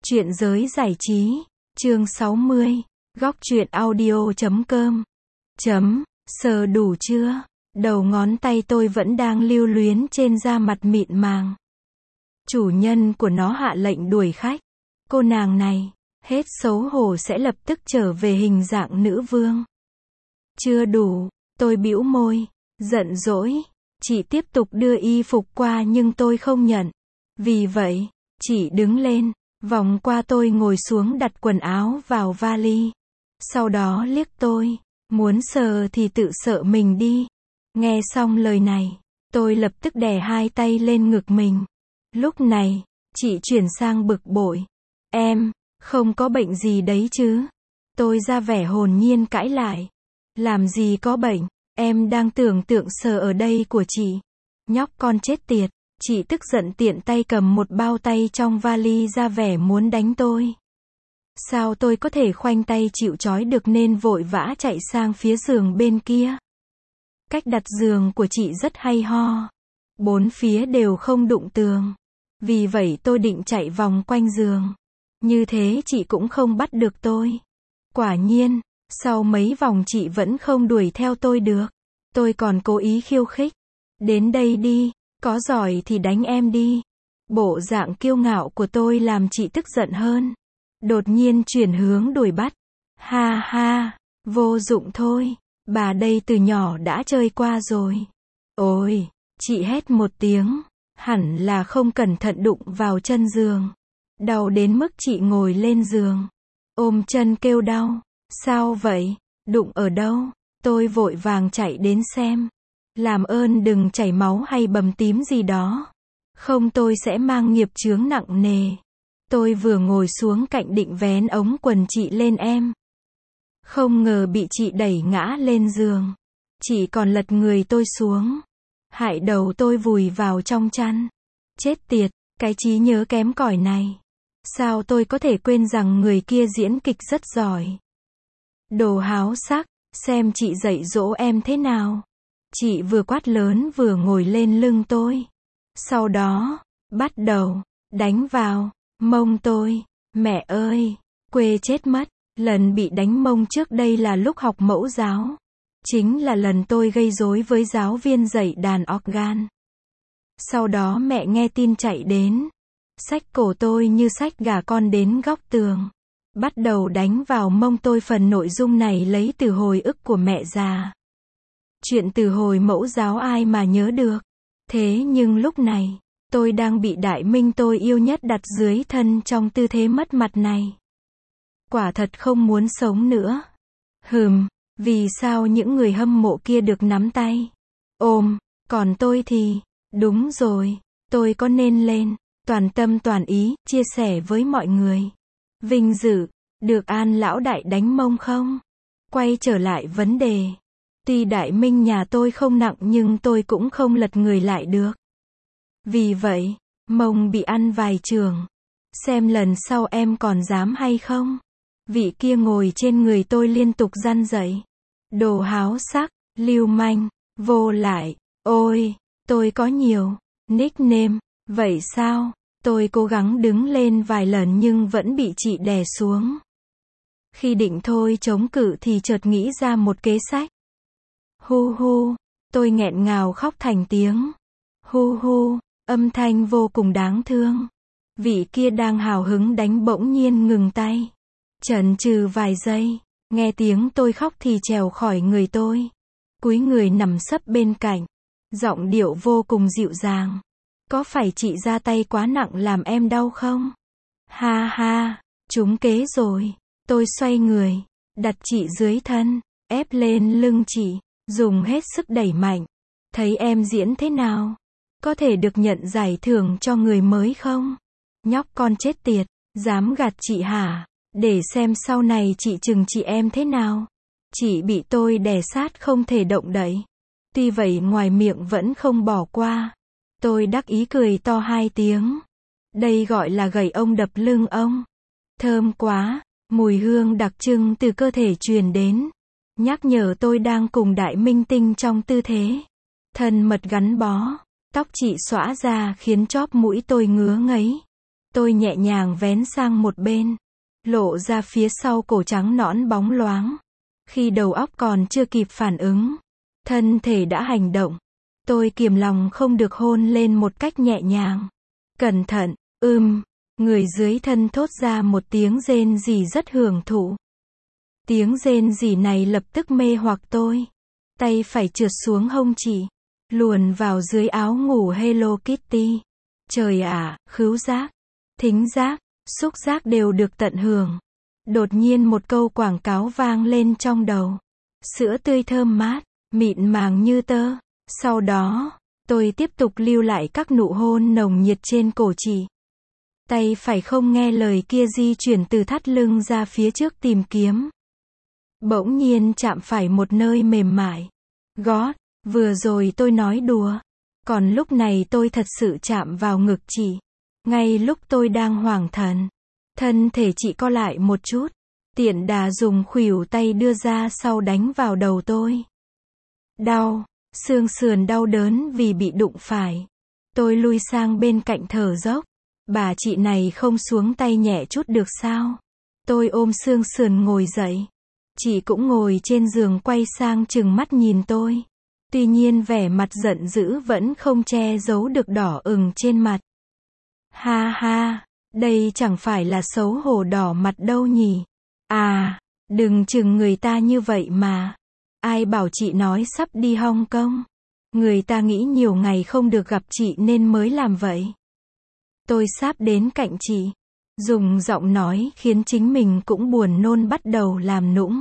Chuyện giới giải trí, chương 60, góc truyện audio.com. Sờ đủ chưa? Đầu ngón tay tôi vẫn đang lưu luyến trên da mặt mịn màng. Chủ nhân của nó hạ lệnh đuổi khách. Cô nàng này, hết xấu hổ sẽ lập tức trở về hình dạng nữ vương. Chưa đủ, tôi bĩu môi, giận dỗi. Chị tiếp tục đưa y phục qua nhưng tôi không nhận. Vì vậy, chị đứng lên, vòng qua tôi ngồi xuống đặt quần áo vào vali. Sau đó liếc tôi, muốn sờ thì tự sợ mình đi. Nghe xong lời này, tôi lập tức đè hai tay lên ngực mình. Lúc này, chị chuyển sang bực bội. Em, không có bệnh gì đấy chứ? Tôi ra vẻ hồn nhiên cãi lại. Làm gì có bệnh, em đang tưởng tượng sờ ở đây của chị. Nhóc con chết tiệt. Chị tức giận tiện tay cầm một bao tay trong vali ra vẻ muốn đánh tôi. Sao tôi có thể khoanh tay chịu trói được nên vội vã chạy sang phía giường bên kia. Cách đặt giường của chị rất hay ho. Bốn phía đều không đụng tường. Vì vậy tôi định chạy vòng quanh giường. Như thế chị cũng không bắt được tôi. Quả nhiên, sau mấy vòng chị vẫn không đuổi theo tôi được. Tôi còn cố ý khiêu khích. Đến đây đi. Có giỏi thì đánh em đi. Bộ dạng kiêu ngạo của tôi làm chị tức giận hơn. Đột nhiên chuyển hướng đuổi bắt. Ha ha, vô dụng thôi. Bà đây từ nhỏ đã chơi qua rồi. Ôi, chị hét một tiếng. Hẳn là không cẩn thận đụng vào chân giường. Đau đến mức chị ngồi lên giường. Ôm chân kêu đau. Sao vậy? Đụng ở đâu? Tôi vội vàng chạy đến xem. Làm ơn đừng chảy máu hay bầm tím gì đó. Không tôi sẽ mang nghiệp chướng nặng nề. Tôi vừa ngồi xuống cạnh định vén ống quần chị lên em. Không ngờ bị chị đẩy ngã lên giường. Chị còn lật người tôi xuống. Hại đầu tôi vùi vào trong chăn. Chết tiệt, cái trí nhớ kém cỏi này. Sao tôi có thể quên rằng người kia diễn kịch rất giỏi. Đồ háo sắc, xem chị dạy dỗ em thế nào. Chị vừa quát lớn vừa ngồi lên lưng tôi. Sau đó, bắt đầu, đánh vào, mông tôi. Mẹ ơi, quê chết mất. Lần bị đánh mông trước đây là lúc học mẫu giáo. Chính là lần tôi gây rối với giáo viên dạy đàn organ. Sau đó mẹ nghe tin chạy đến. Xách cổ tôi như xách gà con đến góc tường. Bắt đầu đánh vào mông tôi. Phần nội dung này lấy từ hồi ức của mẹ già. Chuyện từ hồi mẫu giáo ai mà nhớ được. Thế nhưng lúc này, tôi đang bị đại minh tôi yêu nhất đặt dưới thân trong tư thế mất mặt này. Quả thật không muốn sống nữa. Vì sao những người hâm mộ kia được nắm tay, ôm, còn tôi thì, đúng rồi, tôi có nên lên, toàn tâm toàn ý, chia sẻ với mọi người. Vinh dự, được An lão đại đánh mông không? Quay trở lại vấn đề. Tuy đại minh nhà tôi không nặng nhưng tôi cũng không lật người lại được. Vì vậy, mông bị ăn vài chưởng. Xem lần sau em còn dám hay không? Vị kia ngồi trên người tôi liên tục răn dậy. Đồ háo sắc, lưu manh, vô lại. Ôi, tôi có nhiều nickname. Vậy sao? Tôi cố gắng đứng lên vài lần nhưng vẫn bị chị đè xuống. Khi định thôi chống cự thì chợt nghĩ ra một kế sách. Hu hu, tôi nghẹn ngào khóc thành tiếng. Hu hu, âm thanh vô cùng đáng thương. Vị kia đang hào hứng đánh bỗng nhiên ngừng tay. Chần chừ vài giây, nghe tiếng tôi khóc thì trèo khỏi người tôi. Cúi người nằm sấp bên cạnh. Giọng điệu vô cùng dịu dàng. Có phải chị ra tay quá nặng làm em đau không? Ha ha, trúng kế rồi. Tôi xoay người, đặt chị dưới thân, ép lên lưng chị. Dùng hết sức đẩy mạnh. Thấy em diễn thế nào? Có thể được nhận giải thưởng cho người mới không? Nhóc con chết tiệt, dám gạt chị hả? Để xem sau này chị trừng trị em thế nào. Chị bị tôi đè sát không thể động đậy. Tuy vậy ngoài miệng vẫn không bỏ qua. Tôi đắc ý cười to hai tiếng. Đây gọi là gẩy ông đập lưng ông. Thơm quá, mùi hương đặc trưng từ cơ thể truyền đến. Nhắc nhở tôi đang cùng đại minh tinh trong tư thế thân mật gắn bó. Tóc chị xõa ra khiến chóp mũi tôi ngứa ngấy. Tôi nhẹ nhàng vén sang một bên, lộ ra phía sau cổ trắng nõn bóng loáng. Khi đầu óc còn chưa kịp phản ứng, thân thể đã hành động. Tôi kiềm lòng không được hôn lên một cách nhẹ nhàng. Cẩn thận, người dưới thân thốt ra một tiếng rên rỉ rất hưởng thụ. Tiếng rên rỉ này lập tức mê hoặc tôi. Tay phải trượt xuống hông chị, luồn vào dưới áo ngủ Hello Kitty. Trời ạ, khứu giác, thính giác, xúc giác đều được tận hưởng. Đột nhiên một câu quảng cáo vang lên trong đầu. Sữa tươi thơm mát, mịn màng như tơ. Sau đó, tôi tiếp tục lưu lại các nụ hôn nồng nhiệt trên cổ chị. Tay phải không nghe lời kia di chuyển từ thắt lưng ra phía trước tìm kiếm. Bỗng nhiên chạm phải một nơi mềm mại. Gót, vừa rồi tôi nói đùa. Còn lúc này tôi thật sự chạm vào ngực chị. Ngay lúc tôi đang hoảng thần, thân thể chị co lại một chút. Tiện đà dùng khuỷu tay đưa ra sau đánh vào đầu tôi. Đau, xương sườn đau đớn vì bị đụng phải. Tôi lui sang bên cạnh thở dốc. Bà chị này không xuống tay nhẹ chút được sao? Tôi ôm xương sườn ngồi dậy. Chị cũng ngồi trên giường quay sang trừng mắt nhìn tôi. Tuy nhiên vẻ mặt giận dữ vẫn không che giấu được đỏ ửng trên mặt. Ha ha, đây chẳng phải là xấu hổ đỏ mặt đâu nhỉ? À, đừng chừng người ta như vậy mà. Ai bảo chị nói sắp đi Hong Kong? Người ta nghĩ nhiều ngày không được gặp chị nên mới làm vậy. Tôi sáp đến cạnh chị, dùng giọng nói khiến chính mình cũng buồn nôn bắt đầu làm nũng.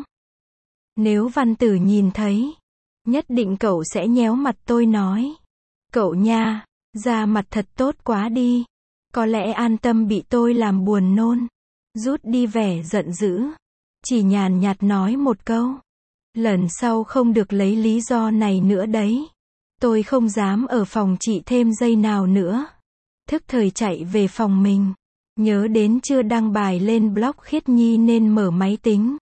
Nếu Văn Tử nhìn thấy, nhất định cậu sẽ nhéo mặt tôi nói. Cậu nha, da mặt thật tốt quá đi. Có lẽ an tâm bị tôi làm buồn nôn. Rút đi vẻ giận dữ. Chỉ nhàn nhạt nói một câu. Lần sau không được lấy lý do này nữa đấy. Tôi không dám ở phòng chị thêm giây nào nữa. Thức thời chạy về phòng mình. Nhớ đến chưa đăng bài lên blog Khiết Nhi nên mở máy tính.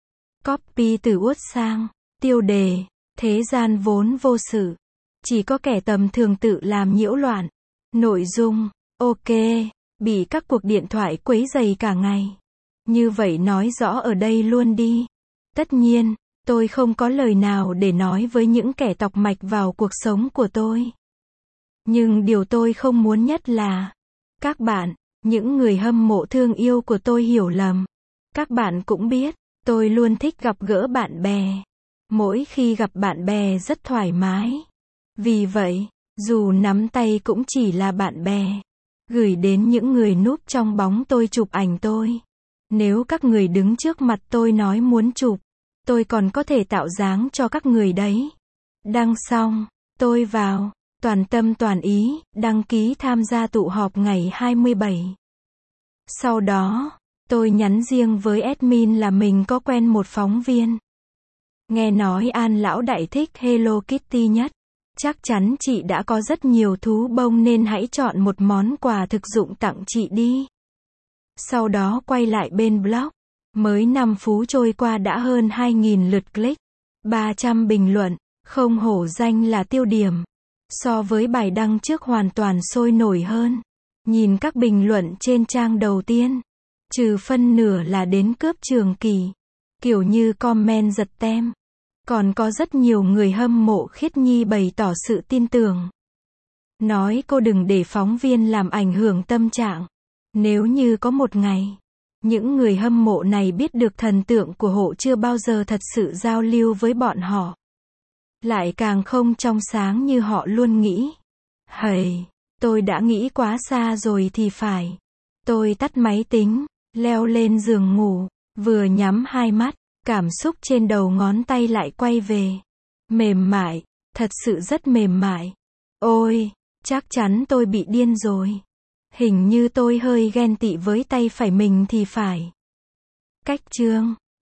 Copy từ Uất sang. Tiêu đề. Thế gian vốn vô sự. Chỉ có kẻ tầm thường tự làm nhiễu loạn. Nội dung. Ok. Bị các cuộc điện thoại quấy rầy cả ngày. Như vậy nói rõ ở đây luôn đi. Tất nhiên, tôi không có lời nào để nói với những kẻ tọc mạch vào cuộc sống của tôi. Nhưng điều tôi không muốn nhất là các bạn, những người hâm mộ thương yêu của tôi hiểu lầm. Các bạn cũng biết, tôi luôn thích gặp gỡ bạn bè. Mỗi khi gặp bạn bè rất thoải mái. Vì vậy, dù nắm tay cũng chỉ là bạn bè. Gửi đến những người núp trong bóng tôi chụp ảnh tôi. Nếu các người đứng trước mặt tôi nói muốn chụp, tôi còn có thể tạo dáng cho các người đấy. Đăng xong, tôi vào, toàn tâm toàn ý, đăng ký tham gia tụ họp ngày 27. Sau đó, tôi nhắn riêng với admin là mình có quen một phóng viên. Nghe nói An lão đại thích Hello Kitty nhất. Chắc chắn chị đã có rất nhiều thú bông nên hãy chọn một món quà thực dụng tặng chị đi. Sau đó quay lại bên blog. Mới 5 phút trôi qua đã hơn 2.000 lượt click. 300 bình luận. Không hổ danh là tiêu điểm. So với bài đăng trước hoàn toàn sôi nổi hơn. Nhìn các bình luận trên trang đầu tiên. Trừ phân nửa là đến cướp Trường Kỳ. Kiểu như comment giật tem. Còn có rất nhiều người hâm mộ Khiết Nhi bày tỏ sự tin tưởng. Nói cô đừng để phóng viên làm ảnh hưởng tâm trạng. Nếu như có một ngày, những người hâm mộ này biết được thần tượng của họ chưa bao giờ thật sự giao lưu với bọn họ. Lại càng không trong sáng như họ luôn nghĩ. Hầy, tôi đã nghĩ quá xa rồi thì phải. Tôi tắt máy tính, leo lên giường ngủ, vừa nhắm hai mắt. Cảm xúc trên đầu ngón tay lại quay về. Mềm mại, thật sự rất mềm mại. Ôi, chắc chắn tôi bị điên rồi. Hình như tôi hơi ghen tị với tay phải mình thì phải. Cách chương